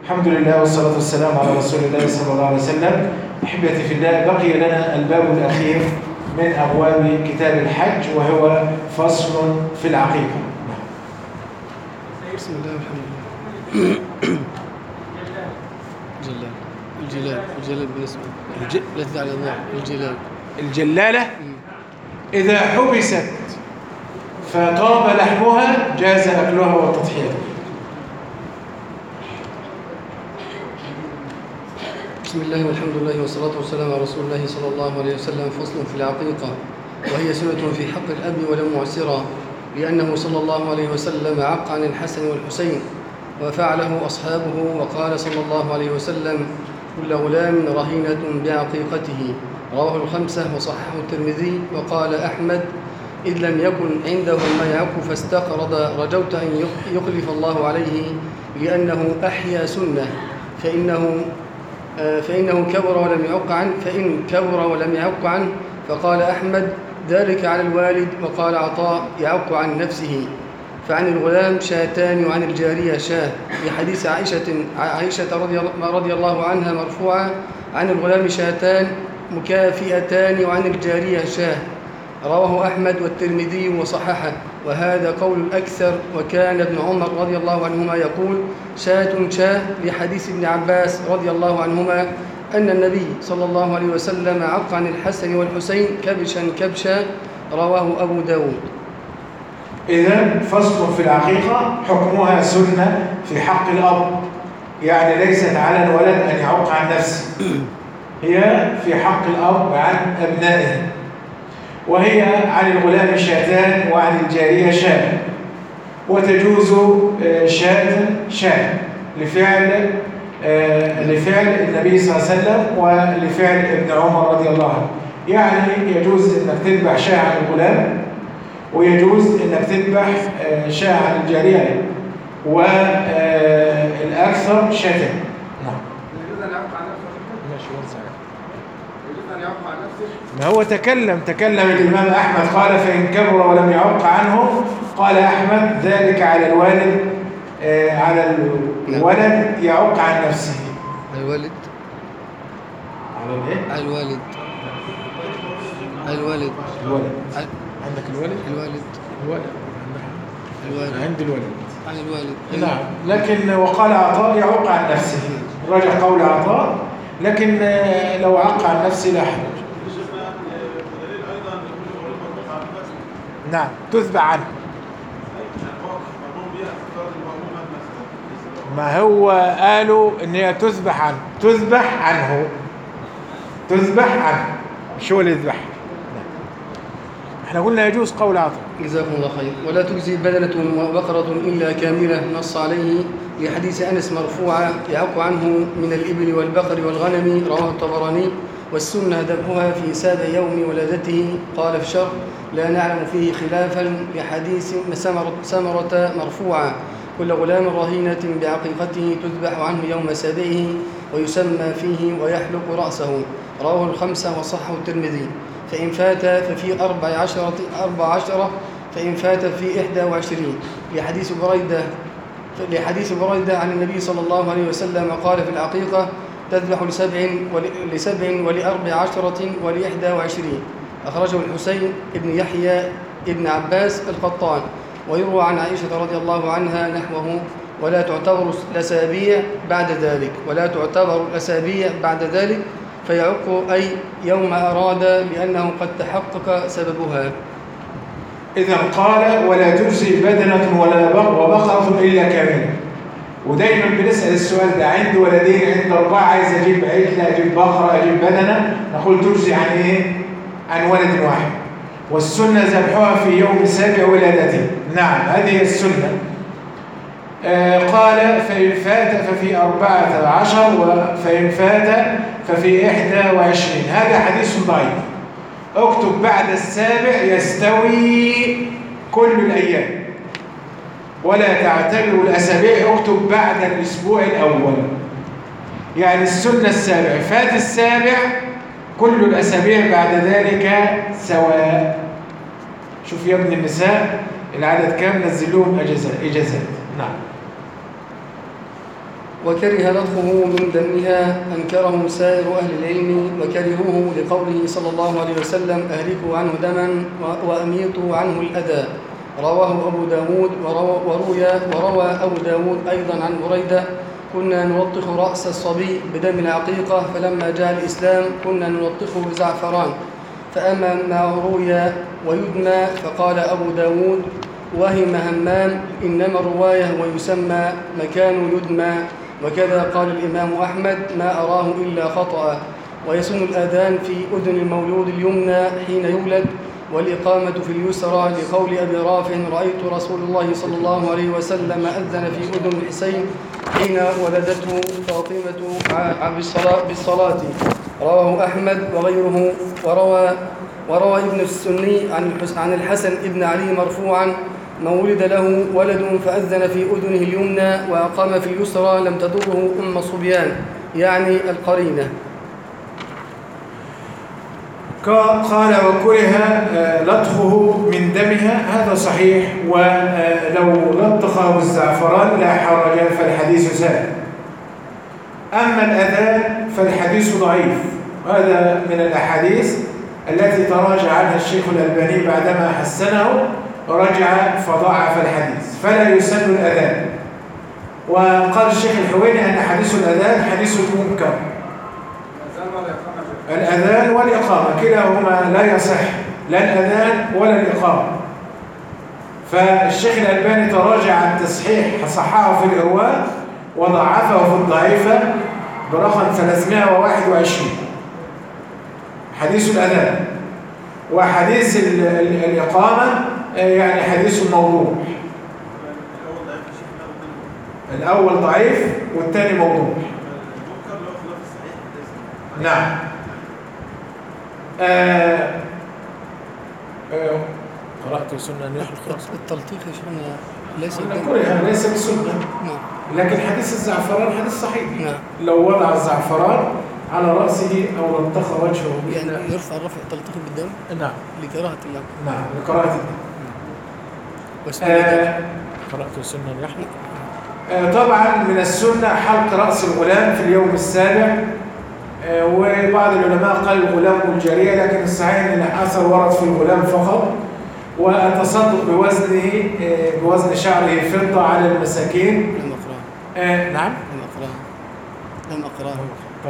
الحمد لله والصلاة والسلام على رسول الله صلى الله عليه وسلم. أحبتي في الله، بقي لنا الباب الأخير من أبواب كتاب الحج وهو فصل في العقيقة. بسم الله والحمد لله. الجلال بالنسبة لذة على الله. الجلالة إذا حبست فطاب لحمها جاز أكلها وتضحيتها. بسم الله والحمد لله والصلاة والسلام على رسول الله صلى الله عليه وسلم. فصل في العقيقة، وهي سنة في حق الأب ولو معسرا، لأنه صلى الله عليه وسلم عق عن الحسن والحسين وفعله أصحابه، وقال صلى الله عليه وسلم: كل غلام رهينة بعقيقته. رواه الخمسة وصححه الترمذي. وقال أحمد: إذ لم يكن عنده ما يعق فاستقرض رجوت أن يخلف الله عليه، لأنه أحيا سنة، فإنه كبر ولم يعق عنه. فقال أحمد: ذلك على الوالد. وقال عطاء: يعق عن نفسه. فعن الغلام شاتان وعن الجارية شاه، في حديث عائشة رضي الله عنها مرفوعة: عن الغلام شاتان مكافئتان وعن الجارية شاه. رواه أحمد والترمذي وصححه، وهذا قول الأكثر. وكان ابن عمر رضي الله عنهما يقول: شاه، لحديث ابن عباس رضي الله عنهما أن النبي صلى الله عليه وسلم عق عن الحسن والحسين كبشا. رواه أبو داود. إذن فصل في العقيقة حكمها سنة في حق الأب، يعني ليست على الولد أن يعق عن نفسه، هي في حق الأب عن أبنائه. وهي عن الغلام شاتان وعن الجارية شاه، وتجوز شاة لفعل النبي صلى الله عليه وسلم ولفعل ابن عمر رضي الله عنه. يعني يجوز انك تذبح شاة عن الغلام، ويجوز انك تذبح شاة عن الجارية، والأكثر شاتان. نعم. يجوز أن يعق عن نفسه؟ ماشي وزع. يجوز أن يعق عن نفسه؟ ما هو تكلم الإمام أحمد قال: فإن كبر ولم يعق عنه. قال أحمد: ذلك على الوالد، على الولد يعق عن نفسه. الوالد على الايه؟ الوالد عندك الولد؟ عند الولد. عن الوالد. نعم، لكن وقال عطاء: يعق عن نفسه. رجع قول عطاء، لكن لو عق عن نفسه لا حرج. نعم، تذبح عنه. ما هو قالوا ان هي تذبح عنه، مش هو اللي يذبح. احنا قلنا يجوز قول عطاء. جزاكم الله خير. ولا تجزي بدنة وبقرة إلا كاملة، نص عليه لحديث أنس مرفوعة: يعق عنه من الإبل والبقر والغنم. رواه الطبراني. والسنة ذبحها في سابع يوم ولادته. قال في شرح: لا نعلم فيه خلافا، لحديث سمرة مرفوعة: كل غلام رهينة بعقيقته تذبح عنه يوم سابعه ويسمى فيه ويحلق رأسه. رواه الخمسة وصححه الترمذي. فإن فات ففي 14، فإن فات في 21، لحديث بريدة عن النبي صلى الله عليه وسلم قال في العقيقة: تذبح لسبع ول14 ول21. أخرجه الحسين ابن يحيى ابن عباس القطان. ويروى عن عائشة رضي الله عنها نحوه: ولا تعتبر الأسابيع بعد ذلك، فيعق أي يوم أراد، لأنه قد تحقق سببها. إذا قال: ولا تجزي بدنة ولا وبقرة إلا كاملة. ودايما بنسأل السؤال ده: عندي ولدين، عندي 4، عايز أجيب عجلة، أجيب بقرة، أجيب بدنة، نقول تجزي عن إيه؟ عن ولد واحد. والسنة ذبحها في يوم سابع ولادته. نعم، هذه السنة. قال: فإن فات ففي 14، فإن فات ففي 21. هذا حديث ضعيف. اكتب بعد السابع يستوي كل الأيام، ولا تعتبر الأسابيع، اكتب بعد الأسبوع الأول. يعني السنة السابع، فات السابع، كل الأسابيع بعد ذلك سواء. شوف يا ابن النساء العدد كام، نزل لهم إجازات. نعم. وكره لطخه من دمها أنكره سائر أهل العلم وكرهوه لقوله صلى الله عليه وسلم أهلكوا عنه دما وأميطوا عنه الأذى. رواه أبو داود وروى أبو داود أيضا عن بريدة كنا نلطخ رأس الصبي بدم العقيقة فلما جاء الإسلام كنا نلطخه بزعفران. فأما ما روي ويدمى فقال أبو داود وهم همام إنما الرواية ويسمى مكان يدمى. وكذا قال الإمام أحمد ما أراه إلا خطأ. ويسن الأذان في أذن المولود اليمنى حين يولد والإقامة في اليسرى لقول أبي رافع رأيت رسول الله صلى الله عليه وسلم أذن في أذن الحسين حين ولدته فاطمة بالصلاة. رواه أحمد وغيره. وروى ابن السني عن الحسن ابن علي مرفوعا من ولد له ولد فأذن في أذنه اليمنى وأقام في اليسرى لم تضره أم صبيان يعني القرينة. قال وكره لطخه من دمها، هذا صحيح، ولو لطخه بالزعفران لا حرج فالحديث سهل. أما الأذان فالحديث ضعيف، وهذا من الأحاديث التي تراجع عنها الشيخ الألباني بعدما حسنه رجع فضعف الحديث، فلا يسن الأذان. وقال الشيخ الحويني أن حديث الأذان حديث منكر. الأذان والإقامة كلاهما لا يصح، لا الأذان ولا الإقامة. فالشيخ الألباني تراجع عن تصحيح، صححه في الإرواء وضعفه في الضعيفة برقم 321 حديث الأذان. وحديث الإقامة يعني حديث موضوع، الأول ضعيف والثاني موضوع. نعم. قرأت سنة التلطيخ يا شيخنا ليس بسنة. نعم. لكن حديث الزعفران حديث صحيح. نعم. لو وضع الزعفران على رأسه أو لطخ وجهه يعني يرفع التلطيخ بالدم. نعم. لكراهة الله. نعم لكراهة قرأت سنة اليحيى. طبعا من السنة حلق رأس الغلام في اليوم السابع، وبعض العلماء قال الغلام والجارية، لكن الصحيح ان الأثر ورد في الغلام فقط. والتصدق بوزن شعره فضة على المساكين. لم أقرأه. نعم لم أقرأه. طيب.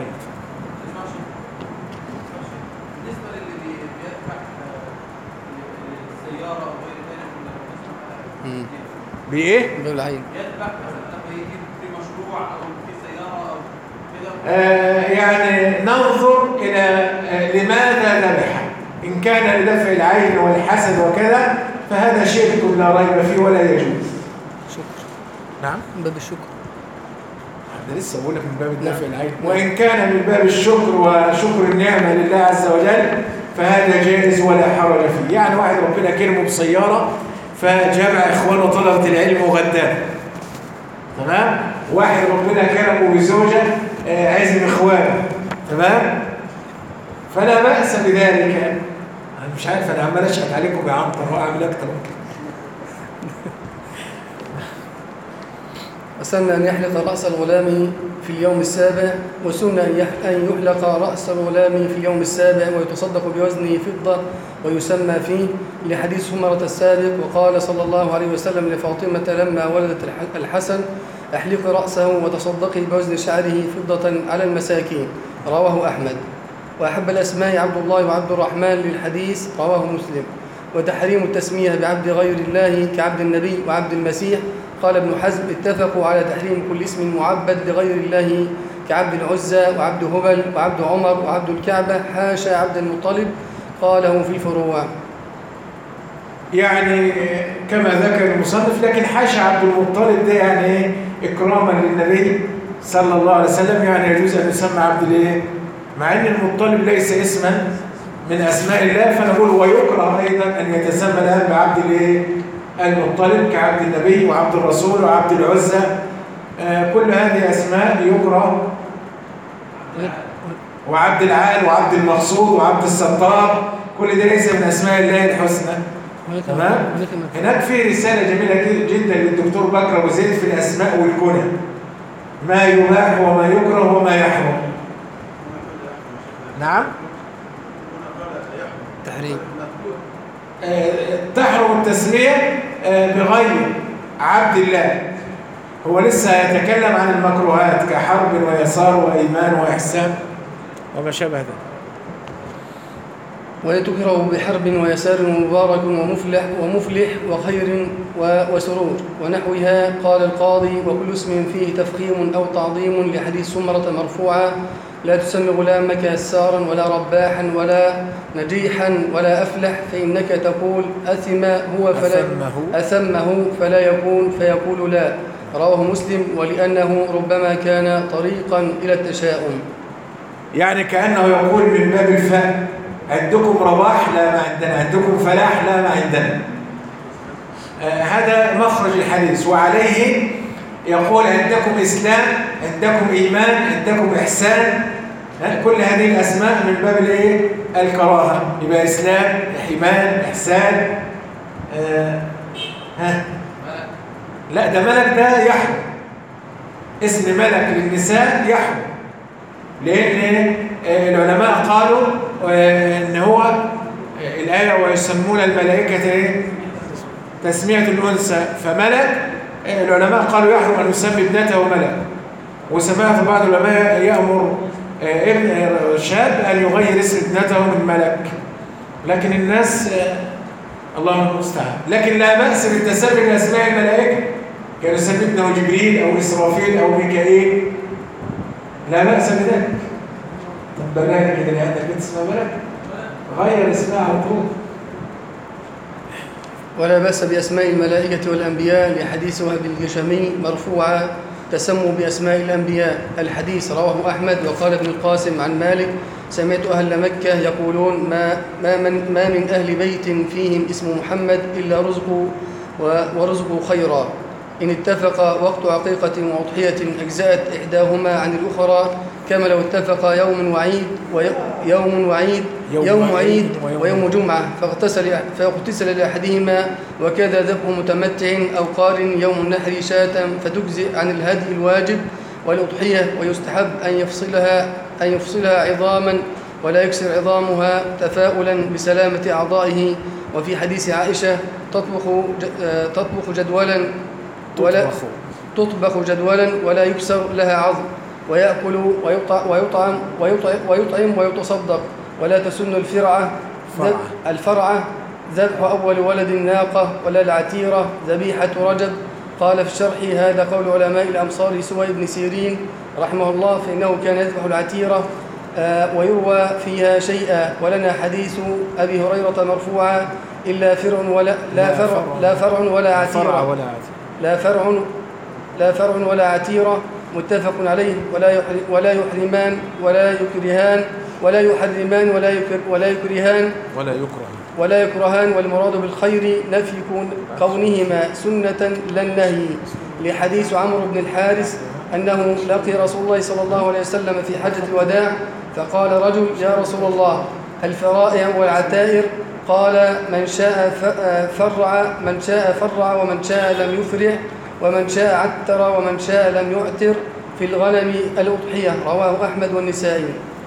بالنسبة للي بيدفع السيارة أو غير ذلك بإيه؟ بالعين. يدفع في مشروع أو في سيارة أو كده. يعني ننظر إلى لماذا ذبح. إن كان لدفع العين والحسد وكذا فهذا شرك لا ريب فيه ولا يجوز. شكر. نعم. من باب الشكر. أنا لسه بقول لك من باب الدفع العين. وإن كان من باب الشكر وشكر النعمة لله عز وجل فهذا جائز ولا حرج فيه. يعني واحد ربنا كرمه بسيارة فجمع إخوانه طلبة العلم وغداه، تمام؟ واحد ربنا كرمه بزوجة عزم إخوانه، تمام؟ فلا بأس بذلك. أنا مش عارف، أنا عمال أشهد عليكم يا عنتر وأعمل أكتر من كده. وسن أن يحلق رأس الغلام في اليوم السابع، وسن أن يحلق رأس الغلام في اليوم السابع ويتصدق بوزنه فضة ويسمى فيه لحديث حمرة السابق. وقال صلى الله عليه وسلم لفاطمة لما ولدت الحسن احلق رأسه وتصدقي بوزن شعره فضة على المساكين. رواه أحمد. وأحب الأسماء عبد الله وعبد الرحمن للحديث. رواه مسلم. وتحريم التسمية بعبد غير الله كعبد النبي وعبد المسيح. قال ابن حزم اتفقوا على تحريم كل اسم معبد لغير الله كعبد العزى وعبد هبل وعبد عمر وعبد الكعبة حاشا عبد المطلب. قاله في الفروع. يعني كما ذكر المصنف، لكن حاشا عبد المطلب ده يعني إكراما للنبي صلى الله عليه وسلم، يعني يجوز أن يسمى عبد الايه؟ مع أن المطلب ليس اسما من أسماء الله، فنقول ويكره أيضا أن يتسمى الآن بعبد الايه؟ المطلب كعبد النبي وعبد الرسول وعبد العزى. كل هذه أسماء يكره، وعبد العال وعبد المقصود وعبد الستار، كل ده ليس من أسماء الله الحسنى. تمام؟ هناك في رسالة جميلة جدا للدكتور بكر أبو زيد في الأسماء والكنى. ما يباح وما يكره وما يحرم. نعم. تحريم. تحرم التسمية بغير عبد الله. هو لسه يتكلم عن المكروهات كحرب ويسار وإيمان وإحسان وما شابه ذلك. ويتكره بحرب ويسار ومبارك ومفلح وخير وسرور ونحوها. قال القاضي: وكل اسم فيه تفخيم أو تعظيم لحديث سمرة مرفوعا: لا تسمي غلامك يسارا ولا رباحا ولا نجيحا ولا أفلح، فإنك تقول أثمه فلا يكون فيقول لا. رواه مسلم. ولأنه ربما كان طريقا إلى التشاؤم، يعني كأنه يقول من باب الفاء: عندكم رباح لا ما عندنا، عندكم فلاح لا ما عندنا. هذا مخرج الحديث. وعليه يقول: عندكم إسلام، عندكم إيمان، عندكم إحسان. كل هذه الأسماء من باب الكراهة. يبقى إسلام، إيمان، إحسان. لا، ده ملك، ده يحرم. اسم ملك للنساء يحرم، لأن العلماء قالوا إن هو الآية: ويسمون الملائكة تسمية الأنثى فملك. العلماء قالوا يحرم أن يسمي ابنته ملك. وسمعت بعض العلماء يأمر ابن شاب أن يغير اسم ابنته من ملك. لكن الناس الله المستعان. لكن لا بأس بالتسمي بأسماء الملائكة، كان يسمي ابنه جبريل أو إسرافيل أو ميكائيل، لا بأس بذلك. طب بلاك كده اللي عندك بنت اسمها ملك، غير اسمها على طول. ولا بأس بأسماء الملائكة والأنبياء لحديث وهب الجشمي مرفوعا: تسموا بأسماء الأنبياء. الحديث رواه أحمد. وقال ابن القاسم عن مالك: سمعت أهل مكة يقولون: ما من أهل بيت فيهم اسم محمد إلا ورزقوا خيرا. إن اتفق وقت عقيقة وأضحية أجزأت إحداهما عن الأخرى، كما لو اتفق يوم وعيد ويوم جمعة فاغتسل لأحدهما، وكذا ذبح متمتع أو قارن يوم النحر شاة فتجزئ عن الهدي الواجب والأضحية. ويستحب أن يفصلها عظاما ولا يكسر عظامها تفاؤلا بسلامة أعضائه. وفي حديث عائشة: تطبخ جدولا ولا يكسر لها عظم، ويأكل ويطعم ويتصدق، ولا تسن الفرعة ذبح أول ولد الناقة ولا العتيرة ذبيحة رجب. قال في الشرح: هذا قول علماء الأمصار سوى بن سيرين رحمه الله، فإنه كان يذبح العتيرة ويروى فيها شيئا. ولنا حديث أبي هريرة مرفوعا: إلا فرع ولا عتيرة متفق عليه. ولا يحرمان ولا يكرهان والمراد بالخير نفي كونهما سنة لا النهي. لحديث عمرو بن الحارث أنه لقي رسول الله صلى الله عليه وسلم في حجة الوداع، فقال رجل: يا رسول الله، الفرائع والعتائر؟ قال: من شاء فرع ومن شاء لم يفرع، ومن شاء عتر ومن شاء لم يعتر، في الغنم الأضحية. رواه أحمد والنسائي.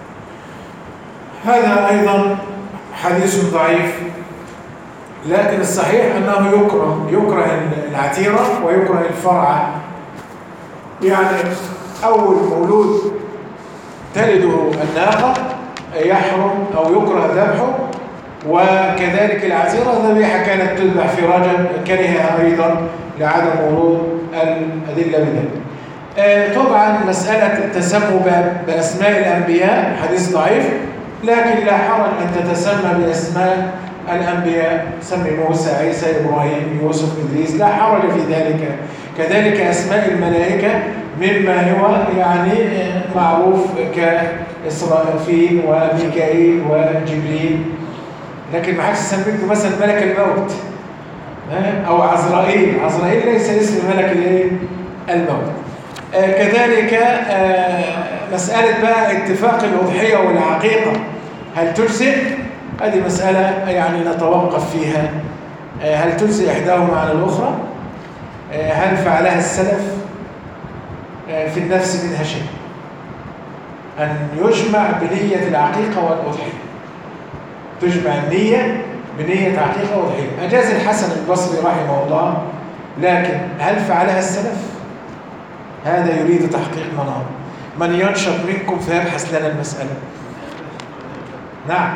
هذا أيضا حديث ضعيف، لكن الصحيح أنه يكره العتيرة ويكره الفرع. يعني أول مولود تلده الناقة يحرم أو يكره ذبحه، وكذلك العتيرة ذبيحة كانت تذبح في رجب كرهها أيضا لعدم ورود الأدلة بذلك. طبعا مسألة التسمى بأسماء الأنبياء حديث ضعيف، لكن لا حرج أن تتسمى بأسماء الأنبياء، سمي موسى، عيسى، إبراهيم، يوسف، إدريس، لا حرج في ذلك. كذلك أسماء الملائكة مما هو يعني معروف كإسرافيل وميكائيل وجبريل، لكن ما حدش سميته مثلا ملك الموت أو عزرائيل ليس اسم ملك الموت. كذلك مسألة بقى اتفاق الأضحية والعقيقة هل تجزئ؟ هذه مسألة يعني نتوقف فيها. هل تجزئ إحداهما على الأخرى؟ هل فعلها السلف؟ في النفس منها شيء، أن يجمع بنية العقيقة والأضحية، تجمع النية بنية عقيقة وأضحية. أجاز الحسن البصري رحمه الله، لكن هل فعلها السلف؟ هذا يريد تحقيق منار. من ينشط منكم فيبحث لنا المسألة. نعم.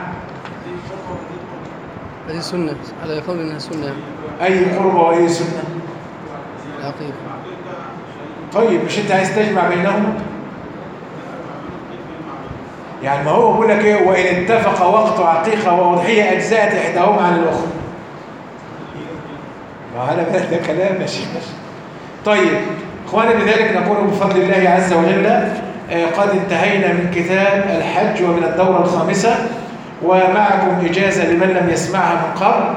هذه سنة على قول انها سنة. أي قربة وأي سنة؟ العقيقة. طيب مش أنت عايز تجمع بينهما؟ يعني ما هو بيقول لك إيه؟ وإن اتفق وقت عقيقة وأضحية أجزأت إحداهما عن الأخرى. ما هذا ده كلام يا شيخ. طيب إخواني، بذلك نقول بفضل الله عز وجل قد انتهينا من كتاب الحج ومن الدورة الخامسة، ومعكم إجازة لمن لم يسمعها من قبل،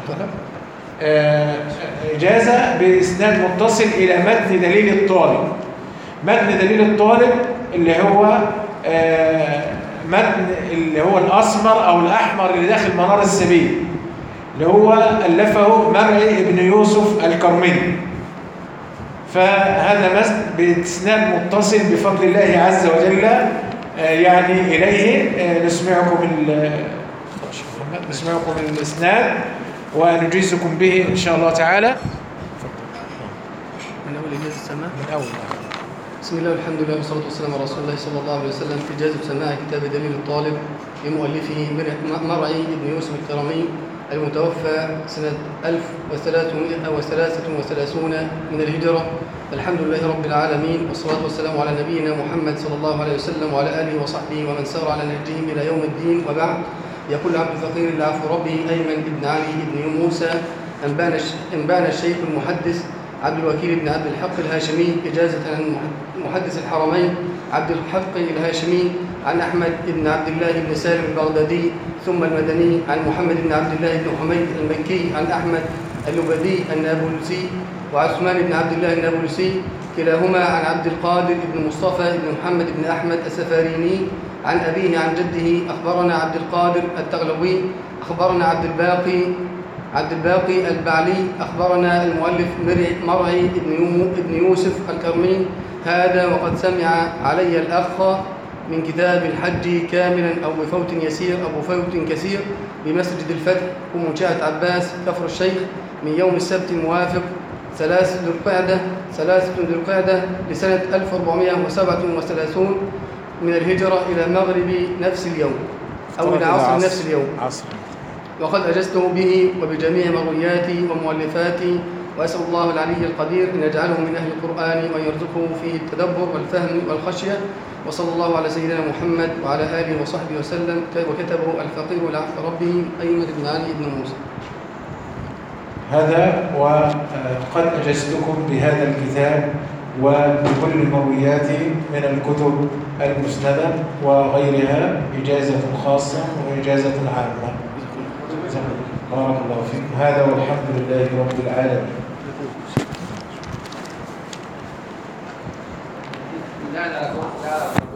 إجازة بإسناد متصل إلى متن دليل الطالب. متن دليل الطالب اللي هو متن اللي هو الأسمر أو الأحمر اللي داخل منار السبيل، اللي هو ألفه مرعي ابن يوسف الكرملي. فهذا متن بإسناد متصل بفضل الله عز وجل يعني إليه نسمعكم الإسناد ونجيزكم به إن شاء الله تعالى. من أول إجازة السماع؟ من أول. بسم الله والحمد لله والصلاة والسلام على رسول الله صلى الله عليه وسلم. إجازة سماع كتاب دليل الطالب لمؤلفه مرعي بن يوسف الكرمي، المتوفى سنة 1333 من الهجرة. الحمد لله رب العالمين، والصلاة والسلام على نبينا محمد صلى الله عليه وسلم وعلى آله وصحبه ومن سار على نهجهم إلى يوم الدين، وبعد. يقول عبد الفقير العفو ربه أيمن بن علي بن موسى أنبانا الشيخ المحدث عبد الوكيل بن عبد الحق الهاشمي إجازة عن محدث الحرمين عبد الحق الهاشمي عن أحمد بن عبد الله بن سالم البغدادي ثم المدني، عن محمد بن عبد الله بن حميد المكي عن أحمد اللبدي النابلسي وعثمان بن عبد الله النابلسي كلاهما عن عبد القادر بن مصطفى بن محمد بن أحمد السفاريني عن أبيه عن جده. أخبرنا عبد القادر التغلبي، أخبرنا عبد الباقي البعلي، أخبرنا المؤلف مرعي بن يوسف الكرمي هذا، وقد سمع علي الأخ من كتاب الحج كاملا أو بفوت يسير أو بفوت كثير بمسجد الفتح ومنشأة عباس كفر الشيخ من يوم السبت الموافق 3 ذو القعدة لسنة 1437 من الهجرة إلى مغرب نفس اليوم أو إلى عصر نفس اليوم. وقد أجزته به وبجميع مروياتي ومؤلفاتي، وأسأل الله العلي القدير أن يجعله من أهل القرآن وأن يرزقه فيه التدبر والفهم والخشية. وصلى الله على سيدنا محمد وعلى آله وصحبه وسلم. وكتبه الفقير العفو ربه أيمن بن علي بن موسى. هذا وقد أجزتكم بهذا الكتاب وبكل مروياته من الكتب المسندة وغيرها إجازة خاصة وإجازة عامة. بارك الله فيكم. هذا والحمد لله رب العالمين.